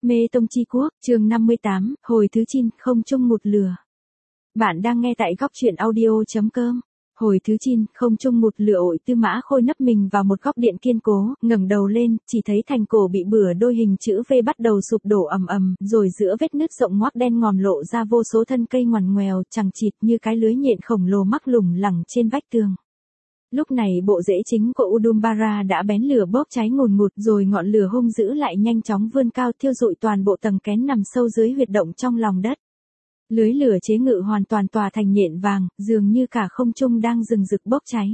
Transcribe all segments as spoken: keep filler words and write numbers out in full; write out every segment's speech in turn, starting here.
Mê Tông Chi Quốc, chương năm mươi tám, hồi thứ chín, không chung một lửa. Bạn đang nghe tại góc truyện audio.com. Hồi thứ chín, không chung một lửa. Ội Tư Mã Khôi nấp mình vào một góc điện kiên cố, ngẩng đầu lên, chỉ thấy thành cổ bị bửa đôi hình chữ V bắt đầu sụp đổ ầm ầm, rồi giữa vết nứt rộng ngoác đen ngòm lộ ra vô số thân cây ngoằn ngoèo, chằng chịt như cái lưới nhện khổng lồ mắc lủng lẳng trên vách tường. Lúc này bộ rễ chính của Udambara đã bén lửa bốc cháy ngùn ngụt, rồi ngọn lửa hung dữ lại nhanh chóng vươn cao thiêu rụi toàn bộ tầng kén nằm sâu dưới huyệt động trong lòng đất. Lưới lửa chế ngự hoàn toàn tỏa thành nhện vàng, dường như cả không trung đang rừng rực bốc cháy.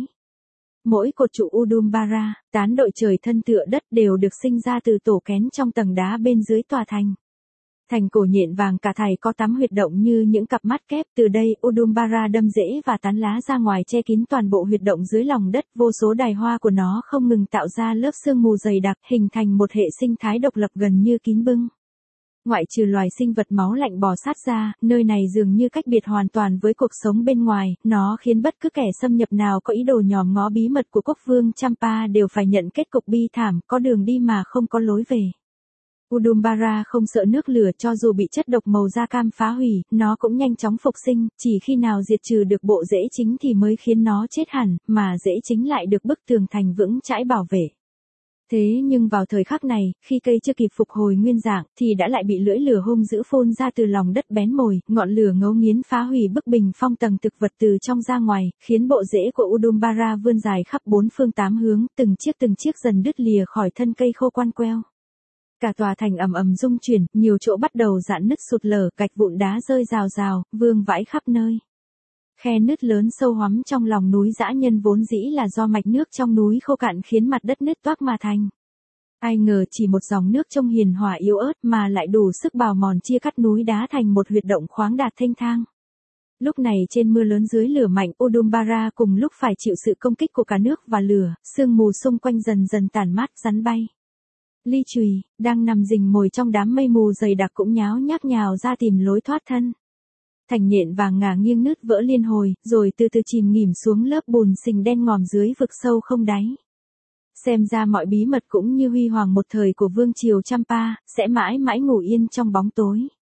Mỗi cột trụ Udambara, tán đội trời thân tựa đất đều được sinh ra từ tổ kén trong tầng đá bên dưới tòa thành. Thành cổ nhện vàng cả thảy có tám huyệt động như những cặp mắt kép, từ đây Udambara đâm rễ và tán lá ra ngoài che kín toàn bộ huyệt động dưới lòng đất, vô số đài hoa của nó không ngừng tạo ra lớp sương mù dày đặc, hình thành một hệ sinh thái độc lập gần như kín bưng. Ngoại trừ loài sinh vật máu lạnh bò sát ra, nơi này dường như cách biệt hoàn toàn với cuộc sống bên ngoài, nó khiến bất cứ kẻ xâm nhập nào có ý đồ nhòm ngó bí mật của quốc vương Champa đều phải nhận kết cục bi thảm, có đường đi mà không có lối về. Udambara không sợ nước lửa, cho dù bị chất độc màu da cam phá hủy, nó cũng nhanh chóng phục sinh, chỉ khi nào diệt trừ được bộ rễ chính thì mới khiến nó chết hẳn, mà rễ chính lại được bức tường thành vững chãi bảo vệ. Thế nhưng vào thời khắc này, khi cây chưa kịp phục hồi nguyên dạng, thì đã lại bị lưỡi lửa hung dữ phun ra từ lòng đất bén mồi, ngọn lửa ngấu nghiến phá hủy bức bình phong tầng thực vật từ trong ra ngoài, khiến bộ rễ của Udambara vươn dài khắp bốn phương tám hướng, từng chiếc từng chiếc dần đứt lìa khỏi thân cây khô quan queo. Cả tòa thành ầm ầm rung chuyển, nhiều chỗ bắt đầu rạn nứt sụt lở, gạch vụn đá rơi rào rào, vương vãi khắp nơi. Khe nứt lớn sâu hoắm trong lòng núi dã nhân vốn dĩ là do mạch nước trong núi khô cạn khiến mặt đất nứt toác mà thành. Ai ngờ chỉ một dòng nước trông hiền hòa yếu ớt mà lại đủ sức bào mòn chia cắt núi đá thành một huyệt động khoáng đạt thênh thang. Lúc này trên mưa lớn dưới lửa mạnh, Udambara cùng lúc phải chịu sự công kích của cả nước và lửa, sương mù xung quanh dần dần tản mát, rắn bay. Ly Chùy, đang nằm rình mồi trong đám mây mù dày đặc cũng nháo nhác nhào ra tìm lối thoát thân. Thành nhện vàng ngả nghiêng nứt vỡ liên hồi, rồi từ từ chìm nghỉm xuống lớp bùn sình đen ngòm dưới vực sâu không đáy. Xem ra mọi bí mật cũng như huy hoàng một thời của vương triều Champa, sẽ mãi mãi ngủ yên trong bóng tối.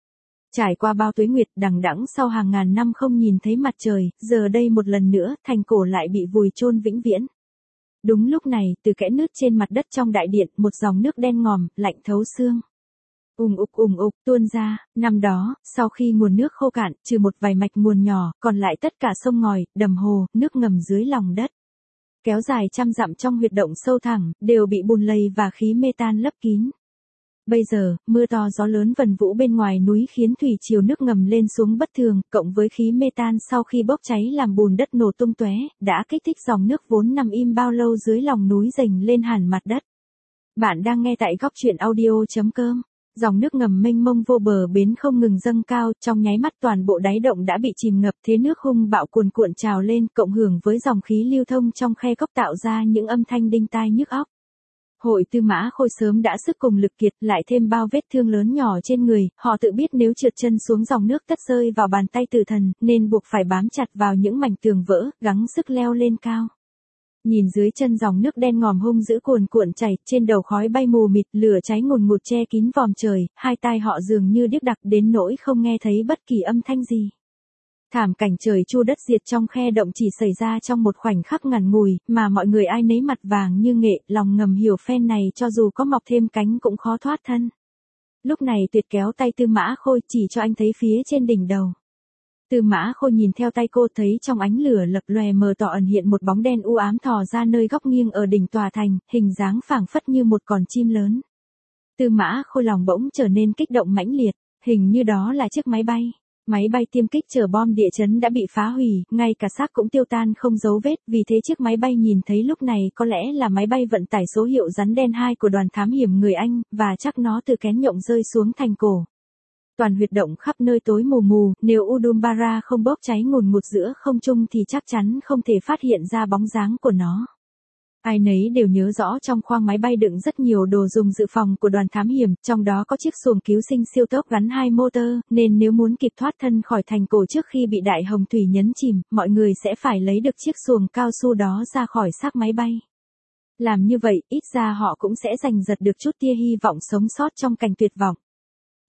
Trải qua bao tuế nguyệt đằng đẵng sau hàng ngàn năm không nhìn thấy mặt trời, giờ đây một lần nữa, thành cổ lại bị vùi chôn vĩnh viễn. Đúng lúc này, từ kẽ nứt trên mặt đất trong đại điện, một dòng nước đen ngòm, lạnh thấu xương. Ùng ục ùng ục tuôn ra. Năm đó, sau khi nguồn nước khô cạn, trừ một vài mạch nguồn nhỏ, còn lại tất cả sông ngòi, đầm hồ, nước ngầm dưới lòng đất, kéo dài trăm dặm trong huyệt động sâu thẳm, đều bị bùn lầy và khí mê tan lấp kín. Bây giờ, mưa to gió lớn vần vũ bên ngoài núi khiến thủy triều nước ngầm lên xuống bất thường, cộng với khí mê tan sau khi bốc cháy làm bùn đất nổ tung tóe, đã kích thích dòng nước vốn nằm im bao lâu dưới lòng núi dành lên hẳn mặt đất. Bạn đang nghe tại góc truyện audio.com. Dòng nước ngầm mênh mông vô bờ bến không ngừng dâng cao, trong nháy mắt toàn bộ đáy động đã bị chìm ngập, thế nước hung bạo cuồn cuộn trào lên, cộng hưởng với dòng khí lưu thông trong khe cốc tạo ra những âm thanh đinh tai nhức óc. Hội Tư Mã Khôi sớm đã sức cùng lực kiệt, lại thêm bao vết thương lớn nhỏ trên người, họ tự biết nếu trượt chân xuống dòng nước tất rơi vào bàn tay tử thần, nên buộc phải bám chặt vào những mảnh tường vỡ, gắng sức leo lên cao. Nhìn dưới chân dòng nước đen ngòm hung dữ cuồn cuộn chảy, trên đầu khói bay mù mịt, lửa cháy ngùn ngụt che kín vòm trời, hai tai họ dường như điếc đặc đến nỗi không nghe thấy bất kỳ âm thanh gì. Thảm cảnh trời chua đất diệt trong khe động chỉ xảy ra trong một khoảnh khắc ngắn ngủi, mà mọi người ai nấy mặt vàng như nghệ, lòng ngầm hiểu phen này cho dù có mọc thêm cánh cũng khó thoát thân. Lúc này Tuyệt kéo tay Tư Mã Khôi chỉ cho anh thấy phía trên đỉnh đầu. Tư Mã Khôi nhìn theo tay cô, thấy trong ánh lửa lập lòe mờ tỏ ẩn hiện một bóng đen u ám thò ra nơi góc nghiêng ở đỉnh tòa thành, hình dáng phảng phất như một con chim lớn. Tư Mã Khôi lòng bỗng trở nên kích động mãnh liệt, hình như đó là chiếc máy bay. Máy bay tiêm kích chở bom địa chấn đã bị phá hủy, ngay cả xác cũng tiêu tan không dấu vết, vì thế chiếc máy bay nhìn thấy lúc này có lẽ là máy bay vận tải số hiệu rắn đen hai của đoàn thám hiểm người Anh, và chắc nó từ kén nhộng rơi xuống thành cổ. Toàn huyệt động khắp nơi tối mù mù, nếu Udambara không bốc cháy ngùn ngụt giữa không trung thì chắc chắn không thể phát hiện ra bóng dáng của nó. Ai nấy đều nhớ rõ trong khoang máy bay đựng rất nhiều đồ dùng dự phòng của đoàn thám hiểm, trong đó có chiếc xuồng cứu sinh siêu tốc gắn hai motor, nên nếu muốn kịp thoát thân khỏi thành cổ trước khi bị đại hồng thủy nhấn chìm, mọi người sẽ phải lấy được chiếc xuồng cao su đó ra khỏi xác máy bay. Làm như vậy, ít ra họ cũng sẽ giành giật được chút tia hy vọng sống sót trong cảnh tuyệt vọng.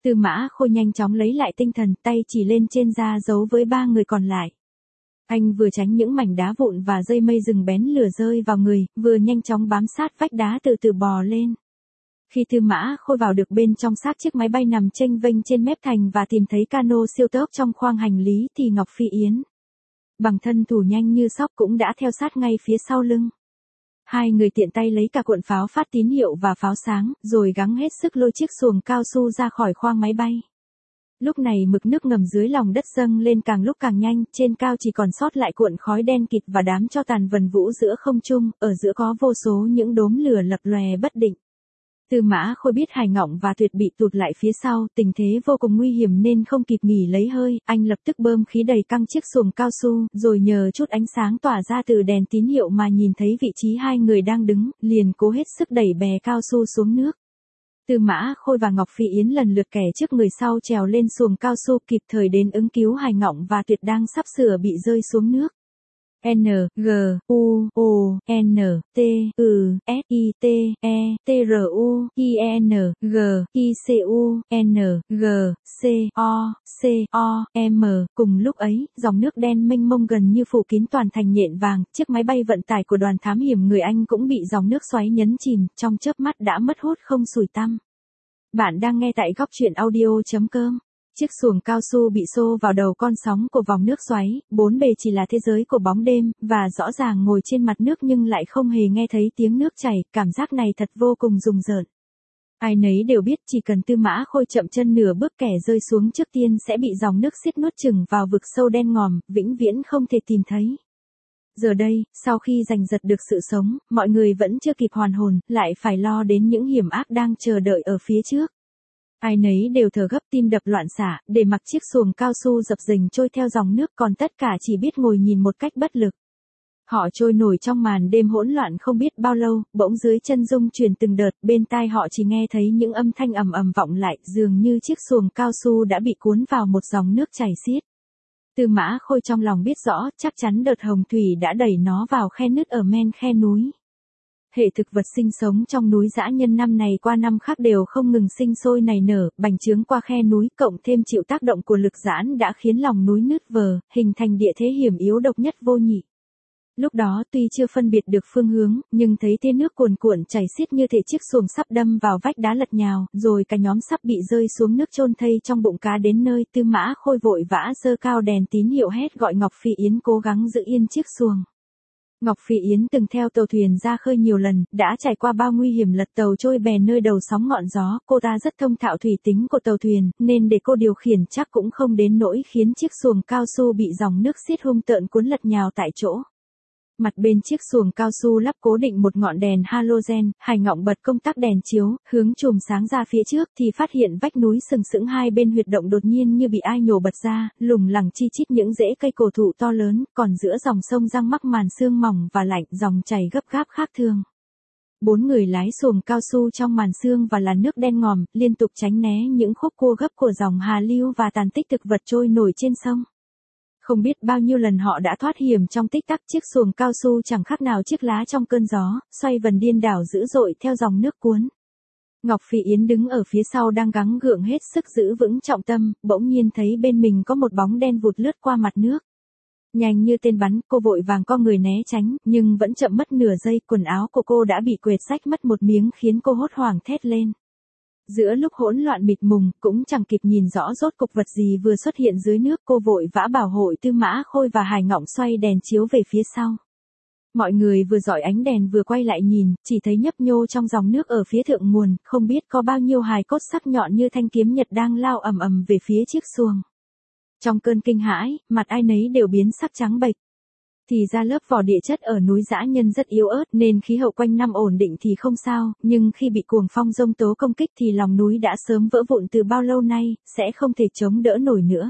Tư Mã Khôi nhanh chóng lấy lại tinh thần, tay chỉ lên trên da dấu với ba người còn lại. Anh vừa tránh những mảnh đá vụn và dây mây rừng bén lửa rơi vào người, vừa nhanh chóng bám sát vách đá từ từ bò lên. Khi Tư Mã Khôi vào được bên trong xác chiếc máy bay nằm chênh vênh trên mép thành và tìm thấy cano siêu tốc trong khoang hành lý thì Ngọc Phi Yến, bằng thân thủ nhanh như sóc cũng đã theo sát ngay phía sau lưng. Hai người tiện tay lấy cả cuộn pháo phát tín hiệu và pháo sáng, rồi gắng hết sức lôi chiếc xuồng cao su ra khỏi khoang máy bay. Lúc này mực nước ngầm dưới lòng đất dâng lên càng lúc càng nhanh, trên cao chỉ còn sót lại cuộn khói đen kịt và đám tro tàn vần vũ giữa không trung, ở giữa có vô số những đốm lửa lập lòe bất định. Tư Mã Khôi biết Hải Ngọng và Tuyệt bị tụt lại phía sau, tình thế vô cùng nguy hiểm nên không kịp nghỉ lấy hơi, anh lập tức bơm khí đầy căng chiếc xuồng cao su, rồi nhờ chút ánh sáng tỏa ra từ đèn tín hiệu mà nhìn thấy vị trí hai người đang đứng, liền cố hết sức đẩy bè cao su xuống nước. Tư Mã Khôi và Ngọc Phi Yến lần lượt kẻ trước người sau trèo lên xuồng cao su kịp thời đến ứng cứu Hải Ngọng và Tuyệt đang sắp sửa bị rơi xuống nước. N, G, U, O, N, T, U, S, I, T, E, T, R, U, I, N, G, I, C, U, N, G, C, O, C, O, M. Cùng lúc ấy, dòng nước đen mênh mông gần như phủ kín toàn thành nhện vàng, chiếc máy bay vận tải của đoàn thám hiểm người Anh cũng bị dòng nước xoáy nhấn chìm, trong chớp mắt đã mất hút không sủi tăm. Bạn đang nghe tại góc truyện audio chấm com. Chiếc xuồng cao su bị xô vào đầu con sóng của vòng nước xoáy, bốn bề chỉ là thế giới của bóng đêm, và rõ ràng ngồi trên mặt nước nhưng lại không hề nghe thấy tiếng nước chảy, cảm giác này thật vô cùng rùng rợn. Ai nấy đều biết chỉ cần Tư Mã Khôi chậm chân nửa bước kẻ rơi xuống trước tiên sẽ bị dòng nước xiết nuốt chửng vào vực sâu đen ngòm, vĩnh viễn không thể tìm thấy. Giờ đây, sau khi giành giật được sự sống, mọi người vẫn chưa kịp hoàn hồn, lại phải lo đến những hiểm ác đang chờ đợi ở phía trước. Ai nấy đều thở gấp tim đập loạn xạ, để mặc chiếc xuồng cao su dập dềnh trôi theo dòng nước còn tất cả chỉ biết ngồi nhìn một cách bất lực. Họ trôi nổi trong màn đêm hỗn loạn không biết bao lâu, bỗng dưới chân rung chuyển từng đợt, bên tai họ chỉ nghe thấy những âm thanh ầm ầm vọng lại, dường như chiếc xuồng cao su đã bị cuốn vào một dòng nước chảy xiết. Tư Mã Khôi trong lòng biết rõ, chắc chắn đợt hồng thủy đã đẩy nó vào khe nứt ở men khe núi. Hệ thực vật sinh sống trong núi dã nhân năm này qua năm khác đều không ngừng sinh sôi nảy nở, bành trướng qua khe núi, cộng thêm chịu tác động của lực giãn đã khiến lòng núi nứt vờ, hình thành địa thế hiểm yếu độc nhất vô nhị. Lúc đó tuy chưa phân biệt được phương hướng, nhưng thấy thế nước cuồn cuộn chảy xiết như thể chiếc xuồng sắp đâm vào vách đá lật nhào, rồi cả nhóm sắp bị rơi xuống nước chôn thây trong bụng cá đến nơi. Tư Mã Khôi vội vã giơ cao đèn tín hiệu hét gọi Ngọc Phi Yến cố gắng giữ yên chiếc xuồng. Ngọc Phi Yến từng theo tàu thuyền ra khơi nhiều lần, đã trải qua bao nguy hiểm lật tàu trôi bè nơi đầu sóng ngọn gió, cô ta rất thông thạo thủy tính của tàu thuyền, nên để cô điều khiển chắc cũng không đến nỗi khiến chiếc xuồng cao su bị dòng nước xiết hung tợn cuốn lật nhào tại chỗ. Mặt bên chiếc xuồng cao su lắp cố định một ngọn đèn halogen, Hải Ngọng bật công tắc đèn chiếu, hướng chùm sáng ra phía trước thì phát hiện vách núi sừng sững hai bên huyệt động đột nhiên như bị ai nhổ bật ra, lủng lẳng chi chít những rễ cây cổ thụ to lớn, còn giữa dòng sông răng mắc màn sương mỏng và lạnh, dòng chảy gấp gáp khác thường. Bốn người lái xuồng cao su trong màn sương và làn nước đen ngòm, liên tục tránh né những khúc cua gấp của dòng hà lưu và tàn tích thực vật trôi nổi trên sông. Không biết bao nhiêu lần họ đã thoát hiểm trong tích tắc, chiếc xuồng cao su chẳng khác nào chiếc lá trong cơn gió, xoay vần điên đảo dữ dội theo dòng nước cuốn. Ngọc Phi Yến đứng ở phía sau đang gắng gượng hết sức giữ vững trọng tâm, bỗng nhiên thấy bên mình có một bóng đen vụt lướt qua mặt nước. Nhanh như tên bắn, cô vội vàng co người né tránh, nhưng vẫn chậm mất nửa giây, quần áo của cô đã bị quệt rách mất một miếng khiến cô hốt hoảng thét lên. Giữa lúc hỗn loạn mịt mùng, cũng chẳng kịp nhìn rõ rốt cục vật gì vừa xuất hiện dưới nước, cô vội vã bảo hội Tư Mã Khôi và Hải Ngọng xoay đèn chiếu về phía sau. Mọi người vừa dọi ánh đèn vừa quay lại nhìn, chỉ thấy nhấp nhô trong dòng nước ở phía thượng nguồn, không biết có bao nhiêu hài cốt sắc nhọn như thanh kiếm nhật đang lao ầm ầm về phía chiếc xuồng. Trong cơn kinh hãi, mặt ai nấy đều biến sắc trắng bệch. Thì ra lớp vỏ địa chất ở núi dã nhân rất yếu ớt nên khí hậu quanh năm ổn định thì không sao, nhưng khi bị cuồng phong giông tố công kích thì lòng núi đã sớm vỡ vụn từ bao lâu nay, sẽ không thể chống đỡ nổi nữa.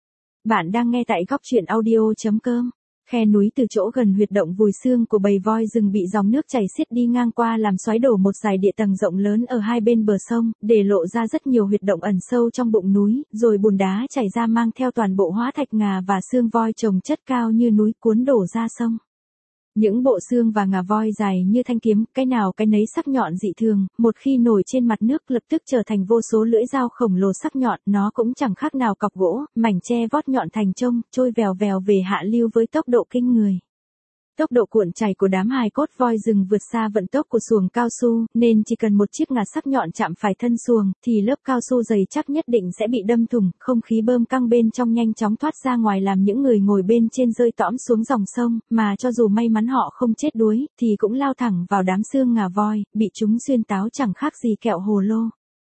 Bạn đang nghe tại góc truyện audio chấm com. Khe núi từ chỗ gần huyệt động vùi xương của bầy voi rừng bị dòng nước chảy xiết đi ngang qua làm xoáy đổ một dải địa tầng rộng lớn ở hai bên bờ sông, để lộ ra rất nhiều huyệt động ẩn sâu trong bụng núi, rồi bùn đá chảy ra mang theo toàn bộ hóa thạch ngà và xương voi chồng chất cao như núi cuốn đổ ra sông. Những bộ xương và ngà voi dài như thanh kiếm, cái nào cái nấy sắc nhọn dị thường, một khi nổi trên mặt nước lập tức trở thành vô số lưỡi dao khổng lồ sắc nhọn, nó cũng chẳng khác nào cọc gỗ, mảnh tre vót nhọn thành trông, trôi vèo vèo về hạ lưu với tốc độ kinh người. Tốc độ cuộn chảy của đám hài cốt voi rừng vượt xa vận tốc của xuồng cao su, nên chỉ cần một chiếc ngà sắc nhọn chạm phải thân xuồng, thì lớp cao su dày chắc nhất định sẽ bị đâm thủng, không khí bơm căng bên trong nhanh chóng thoát ra ngoài làm những người ngồi bên trên rơi tõm xuống dòng sông, mà cho dù may mắn họ không chết đuối, thì cũng lao thẳng vào đám xương ngà voi, bị chúng xuyên táo chẳng khác gì kẹo hồ lô.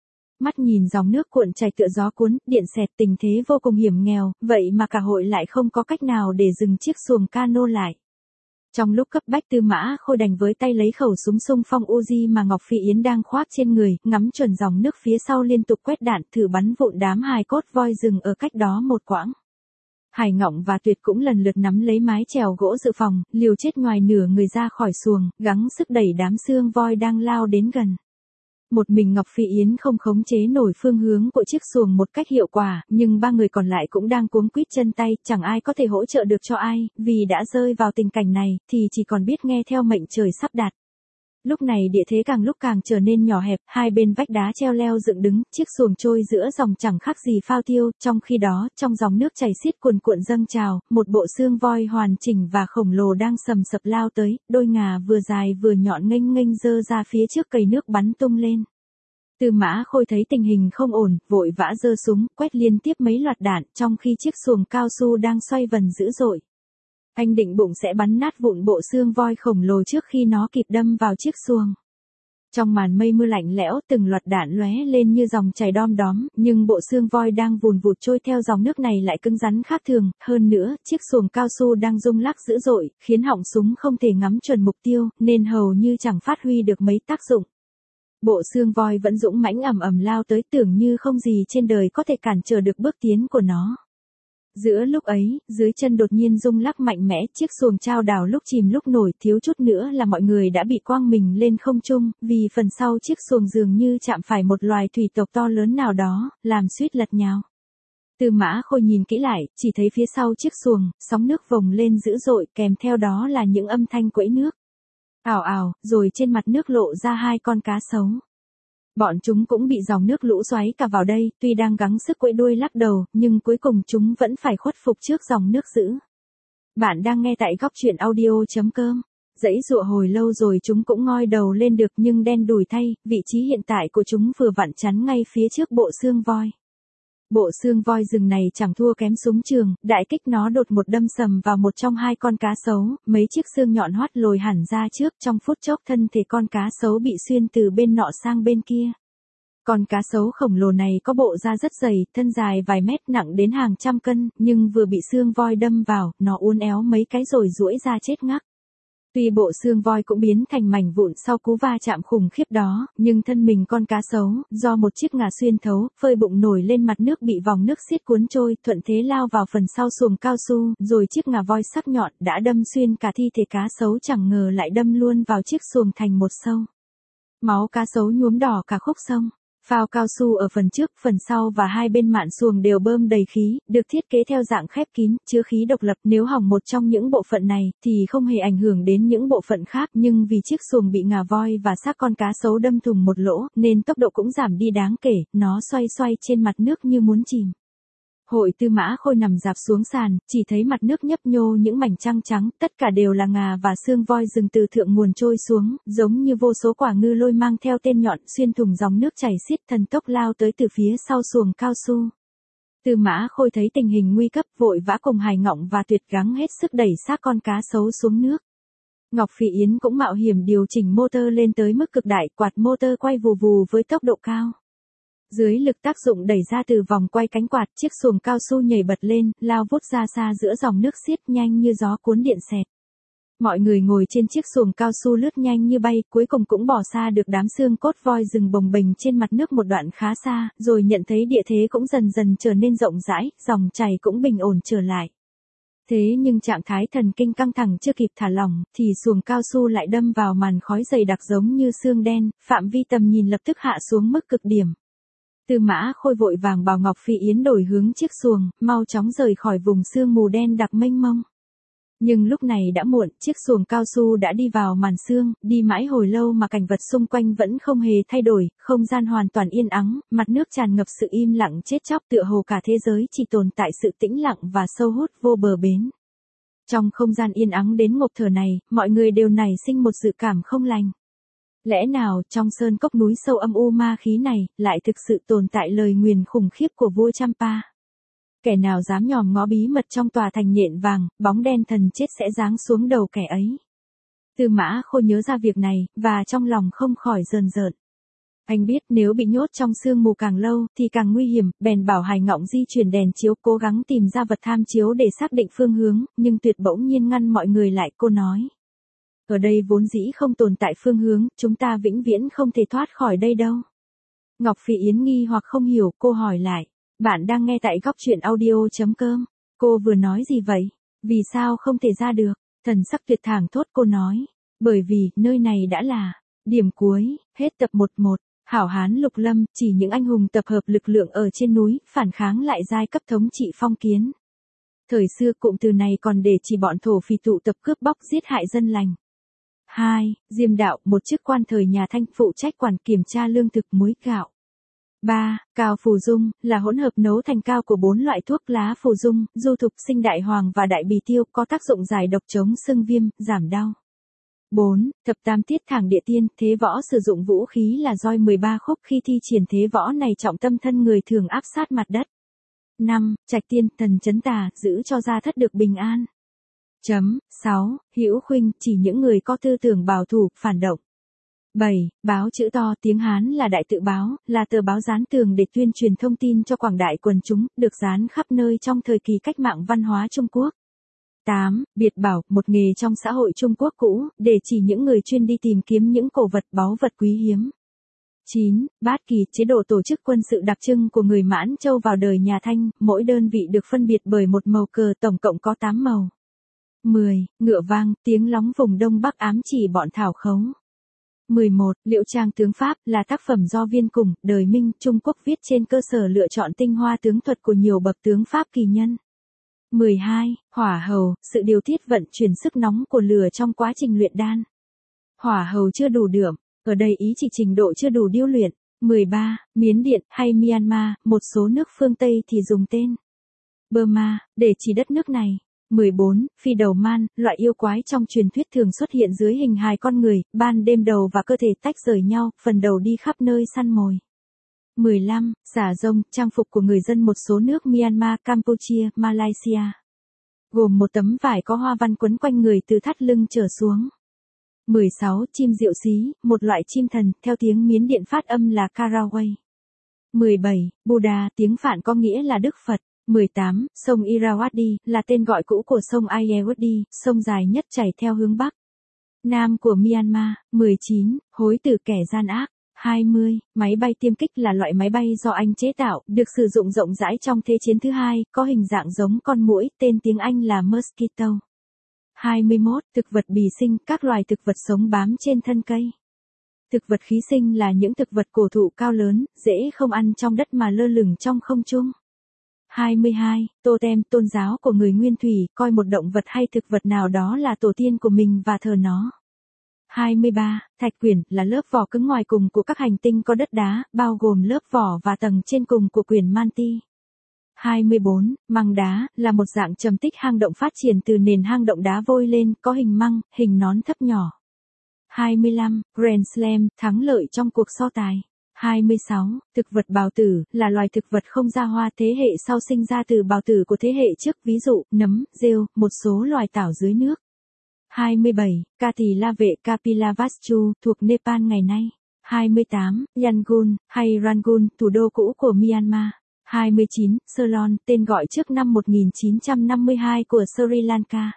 Mắt nhìn dòng nước cuộn chảy tựa gió cuốn, điện xẹt, tình thế vô cùng hiểm nghèo, vậy mà cả hội lại không có cách nào để dừng chiếc xuồng cano lại. Trong lúc cấp bách Tư Mã Khôi đành với tay lấy khẩu súng xung phong Uzi mà Ngọc Phi Yến đang khoác trên người, ngắm chuẩn dòng nước phía sau liên tục quét đạn thử bắn vụn đám hài cốt voi rừng ở cách đó một quãng. Hải Ngọng và Tuyệt cũng lần lượt nắm lấy mái chèo gỗ dự phòng, liều chết ngoài nửa người ra khỏi xuồng, gắng sức đẩy đám xương voi đang lao đến gần. Một mình Ngọc Phi Yến không khống chế nổi phương hướng của chiếc xuồng một cách hiệu quả, nhưng ba người còn lại cũng đang cuống quýt chân tay, chẳng ai có thể hỗ trợ được cho ai, vì đã rơi vào tình cảnh này, thì chỉ còn biết nghe theo mệnh trời sắp đặt. Lúc này địa thế càng lúc càng trở nên nhỏ hẹp, hai bên vách đá treo leo dựng đứng, chiếc xuồng trôi giữa dòng chẳng khác gì phao tiêu, trong khi đó, trong dòng nước chảy xiết cuồn cuộn dâng trào, một bộ xương voi hoàn chỉnh và khổng lồ đang sầm sập lao tới, đôi ngà vừa dài vừa nhọn nghênh nghênh giơ ra phía trước cầy nước bắn tung lên. Tư Mã Khôi thấy tình hình không ổn, vội vã giơ súng, quét liên tiếp mấy loạt đạn, trong khi chiếc xuồng cao su đang xoay vần dữ dội. Anh định bụng sẽ bắn nát vụn bộ xương voi khổng lồ trước khi nó kịp đâm vào chiếc xuồng. Trong màn mây mưa lạnh lẽo, từng loạt đạn lóe lên như dòng chảy đom đóm, nhưng bộ xương voi đang vùn vụt trôi theo dòng nước này lại cứng rắn khác thường, hơn nữa, chiếc xuồng cao su đang rung lắc dữ dội, khiến họng súng không thể ngắm chuẩn mục tiêu, nên hầu như chẳng phát huy được mấy tác dụng. Bộ xương voi vẫn dũng mãnh ầm ầm lao tới, tưởng như không gì trên đời có thể cản trở được bước tiến của nó. Giữa lúc ấy, dưới chân đột nhiên rung lắc mạnh mẽ, chiếc xuồng chao đảo lúc chìm lúc nổi, thiếu chút nữa là mọi người đã bị quăng mình lên không trung, vì phần sau chiếc xuồng dường như chạm phải một loài thủy tộc to lớn nào đó, làm suýt lật nhào. Tư Mã Khôi nhìn kỹ lại, chỉ thấy phía sau chiếc xuồng, sóng nước vồng lên dữ dội, kèm theo đó là những âm thanh quẫy nước. Ào ào, rồi trên mặt nước lộ ra hai con cá sấu. Bọn chúng cũng bị dòng nước lũ xoáy cả vào đây, tuy đang gắng sức quẫy đuôi lắc đầu, nhưng cuối cùng chúng vẫn phải khuất phục trước dòng nước dữ. Bạn đang nghe tại góc truyện audio chấm com. Dãy dụa hồi lâu rồi chúng cũng ngoi đầu lên được, nhưng đen đủi thay, vị trí hiện tại của chúng vừa vặn chắn ngay phía trước bộ xương voi. Bộ xương voi rừng này chẳng thua kém súng trường, đại kích nó đột một đâm sầm vào một trong hai con cá sấu, mấy chiếc xương nhọn hoắt lồi hẳn ra trước, trong phút chốc thân thể con cá sấu bị xuyên từ bên nọ sang bên kia. Con cá sấu khổng lồ này có bộ da rất dày, thân dài vài mét, nặng đến hàng trăm cân, nhưng vừa bị xương voi đâm vào, nó uốn éo mấy cái rồi duỗi ra chết ngắc. Tuy bộ xương voi cũng biến thành mảnh vụn sau cú va chạm khủng khiếp đó, nhưng thân mình con cá sấu, do một chiếc ngà xuyên thấu, phơi bụng nổi lên mặt nước bị vòng nước xiết cuốn trôi, thuận thế lao vào phần sau xuồng cao su, rồi chiếc ngà voi sắc nhọn đã đâm xuyên cả thi thể cá sấu, chẳng ngờ lại đâm luôn vào chiếc xuồng thành một sâu. Máu cá sấu nhuốm đỏ cả khúc sông. Phao cao su ở phần trước, phần sau và hai bên mạn xuồng đều bơm đầy khí, được thiết kế theo dạng khép kín, chứa khí độc lập. Nếu hỏng một trong những bộ phận này, thì không hề ảnh hưởng đến những bộ phận khác, nhưng vì chiếc xuồng bị ngà voi và xác con cá sấu đâm thủng một lỗ, nên tốc độ cũng giảm đi đáng kể, nó xoay xoay trên mặt nước như muốn chìm. Hội Tư Mã Khôi nằm dạp xuống sàn, chỉ thấy mặt nước nhấp nhô những mảnh trăng trắng, tất cả đều là ngà và xương voi rừng từ thượng nguồn trôi xuống, giống như vô số quả ngư lôi mang theo tên nhọn xuyên thủng dòng nước chảy xiết, thần tốc lao tới từ phía sau xuồng cao su. Tư Mã Khôi thấy tình hình nguy cấp, vội vã cùng Hải Ngọng và Tuyệt gắng hết sức đẩy xác con cá sấu xuống nước. Ngọc Phỉ Yến cũng mạo hiểm điều chỉnh motor lên tới mức cực đại, quạt motor quay vù vù với tốc độ cao. Dưới lực tác dụng đẩy ra từ vòng quay cánh quạt, chiếc xuồng cao su nhảy bật lên, lao vút ra xa giữa dòng nước xiết nhanh như gió cuốn điện xẹt. Mọi người ngồi trên chiếc xuồng cao su lướt nhanh như bay, cuối cùng cũng bỏ xa được đám xương cốt voi rừng bồng bềnh trên mặt nước một đoạn khá xa, rồi nhận thấy địa thế cũng dần dần trở nên rộng rãi, dòng chảy cũng bình ổn trở lại. Thế nhưng trạng thái thần kinh căng thẳng chưa kịp thả lỏng, thì xuồng cao su lại đâm vào màn khói dày đặc giống như xương đen, phạm vi tầm nhìn lập tức hạ xuống mức cực điểm. Tư Mã Khôi vội vàng bảo Ngọc Phi Yến đổi hướng chiếc xuồng, mau chóng rời khỏi vùng sương mù đen đặc mênh mông. Nhưng lúc này đã muộn, chiếc xuồng cao su đã đi vào màn sương, đi mãi hồi lâu mà cảnh vật xung quanh vẫn không hề thay đổi, không gian hoàn toàn yên ắng, mặt nước tràn ngập sự im lặng chết chóc tựa hồ cả thế giới chỉ tồn tại sự tĩnh lặng và sâu hút vô bờ bến. Trong không gian yên ắng đến ngộp thở này, mọi người đều nảy sinh một dự cảm không lành. Lẽ nào trong sơn cốc núi sâu âm u ma khí này, lại thực sự tồn tại lời nguyền khủng khiếp của vua Champa? Kẻ nào dám nhòm ngó bí mật trong tòa thành nhện vàng, bóng đen thần chết sẽ giáng xuống đầu kẻ ấy. Tư Mã Khôi nhớ ra việc này, và trong lòng không khỏi rờn rợn. Anh biết nếu bị nhốt trong sương mù càng lâu thì càng nguy hiểm, bèn bảo Hải Ngọng di chuyển đèn chiếu cố gắng tìm ra vật tham chiếu để xác định phương hướng, nhưng Tuyệt bỗng nhiên ngăn mọi người lại. Cô nói: ở đây vốn dĩ không tồn tại phương hướng, chúng ta vĩnh viễn không thể thoát khỏi đây đâu. Ngọc Phi Yến nghi hoặc không hiểu, cô hỏi lại: bạn đang nghe tại góc truyện audio.com. Cô vừa nói gì vậy? Vì sao không thể ra được? Thần sắc tuyệt thảng thốt cô nói: bởi vì, nơi này đã là điểm cuối. Hết tập một một. Hảo Hán Lục Lâm, chỉ những anh hùng tập hợp lực lượng ở trên núi, phản kháng lại giai cấp thống trị phong kiến. Thời xưa cụm từ này còn để chỉ bọn thổ phỉ tụ tập cướp bóc giết hại dân lành. hai. Diêm Đạo, một chức quan thời nhà Thanh, phụ trách quản kiểm tra lương thực muối gạo. ba. Cao phù dung, là hỗn hợp nấu thành cao của bốn loại thuốc lá phù dung, du thục, sinh đại hoàng và đại bì tiêu, có tác dụng giải độc chống sưng viêm, giảm đau. bốn. Thập tam tiết thẳng địa tiên, thế võ sử dụng vũ khí là roi mười ba khúc, khi thi triển thế võ này trọng tâm thân người thường áp sát mặt đất. năm. Trạch tiên, thần chấn tà, giữ cho gia thất được bình an. Chấm. sáu. Hữu khuynh, chỉ những người có tư tưởng bảo thủ, phản động. bảy. Báo chữ to, tiếng Hán là Đại Tự Báo, là tờ báo dán tường để tuyên truyền thông tin cho quảng đại quần chúng, được dán khắp nơi trong thời kỳ cách mạng văn hóa Trung Quốc. tám. Biệt bảo, một nghề trong xã hội Trung Quốc cũ, để chỉ những người chuyên đi tìm kiếm những cổ vật báu vật quý hiếm. chín. Bát kỳ, chế độ tổ chức quân sự đặc trưng của người Mãn Châu vào đời nhà Thanh, mỗi đơn vị được phân biệt bởi một màu cờ, tổng cộng có tám màu. mười. Ngựa vang, tiếng lóng vùng Đông Bắc ám chỉ bọn thảo khấu. mười một. Liễu Trang tướng Pháp, là tác phẩm do Viên Cùng, đời Minh, Trung Quốc viết trên cơ sở lựa chọn tinh hoa tướng thuật của nhiều bậc tướng Pháp kỳ nhân. mười hai. Hỏa hầu, sự điều tiết vận chuyển sức nóng của lửa trong quá trình luyện đan. Hỏa hầu chưa đủ đượm, ở đây ý chỉ trình độ chưa đủ điêu luyện. mười ba. Miến Điện, hay Myanmar, một số nước phương Tây thì dùng tên Burma, để chỉ đất nước này. mười bốn. Phi đầu man, loại yêu quái trong truyền thuyết thường xuất hiện dưới hình hài con người, ban đêm đầu và cơ thể tách rời nhau, phần đầu đi khắp nơi săn mồi. mười lăm. Xà rông, trang phục của người dân một số nước Myanmar, Campuchia, Malaysia. Gồm một tấm vải có hoa văn quấn quanh người từ thắt lưng trở xuống. mười sáu. Chim diệu xí, một loại chim thần, theo tiếng Miến Điện phát âm là Karaway. mười bảy. Buddha, tiếng Phạn có nghĩa là Đức Phật. mười tám. Sông Irrawaddy, là tên gọi cũ của sông Irrawaddy, sông dài nhất chảy theo hướng Bắc Nam của Myanmar. mười chín. Hối từ kẻ gian ác. hai mươi. Máy bay tiêm kích là loại máy bay do Anh chế tạo, được sử dụng rộng rãi trong Thế chiến thứ hai, có hình dạng giống con muỗi, tên tiếng Anh là mosquito. hai mươi mốt. Thực vật bì sinh, các loài thực vật sống bám trên thân cây. Thực vật khí sinh là những thực vật cổ thụ cao lớn, dễ không ăn trong đất mà lơ lửng trong không trung. hai mươi hai. Totem, tôn giáo của người Nguyên Thủy, coi một động vật hay thực vật nào đó là tổ tiên của mình và thờ nó. hai mươi ba. Thạch quyển, là lớp vỏ cứng ngoài cùng của các hành tinh có đất đá, bao gồm lớp vỏ và tầng trên cùng của quyển manti. hai mươi bốn. Măng đá, là một dạng trầm tích hang động phát triển từ nền hang động đá vôi lên, có hình măng, hình nón thấp nhỏ. hai mươi lăm. Grand Slam, thắng lợi trong cuộc so tài. hai mươi sáu. Thực vật bào tử, là loài thực vật không ra hoa, thế hệ sau sinh ra từ bào tử của thế hệ trước, ví dụ, nấm, rêu, một số loài tảo dưới nước. hai mươi bảy. Ca Tỳ La Vệ, Kapilavastu, thuộc Nepal ngày nay. hai mươi tám. Yangon, hay Rangoon, thủ đô cũ của Myanmar. hai mươi chín. Ceylon, tên gọi trước năm một nghìn chín trăm năm mươi hai của Sri Lanka.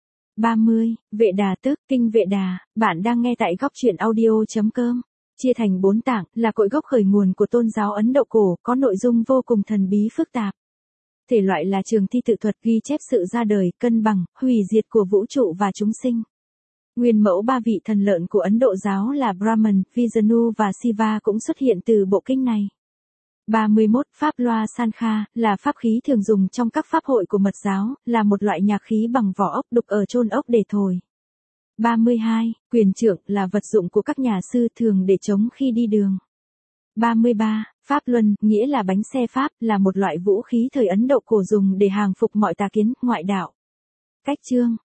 ba mươi. Vệ Đà tức, Kinh Vệ Đà, bạn đang nghe tại góc truyện audio.com. Chia thành bốn tạng, là cội gốc khởi nguồn của tôn giáo Ấn Độ cổ, có nội dung vô cùng thần bí phức tạp. Thể loại là trường thi tự thuật, ghi chép sự ra đời, cân bằng, hủy diệt của vũ trụ và chúng sinh. Nguyên mẫu ba vị thần lợn của Ấn Độ giáo là Brahman, Vishnu và Shiva cũng xuất hiện từ bộ kinh này. ba mươi mốt. Pháp loa san kha, là pháp khí thường dùng trong các pháp hội của Mật giáo, là một loại nhạc khí bằng vỏ ốc đục ở chôn ốc để thổi. ba mươi hai. Quyền trượng, là vật dụng của các nhà sư thường để chống khi đi đường. ba mươi ba. Pháp luân, nghĩa là bánh xe Pháp, là một loại vũ khí thời Ấn Độ cổ dùng để hàng phục mọi tà kiến, ngoại đạo. Cách chương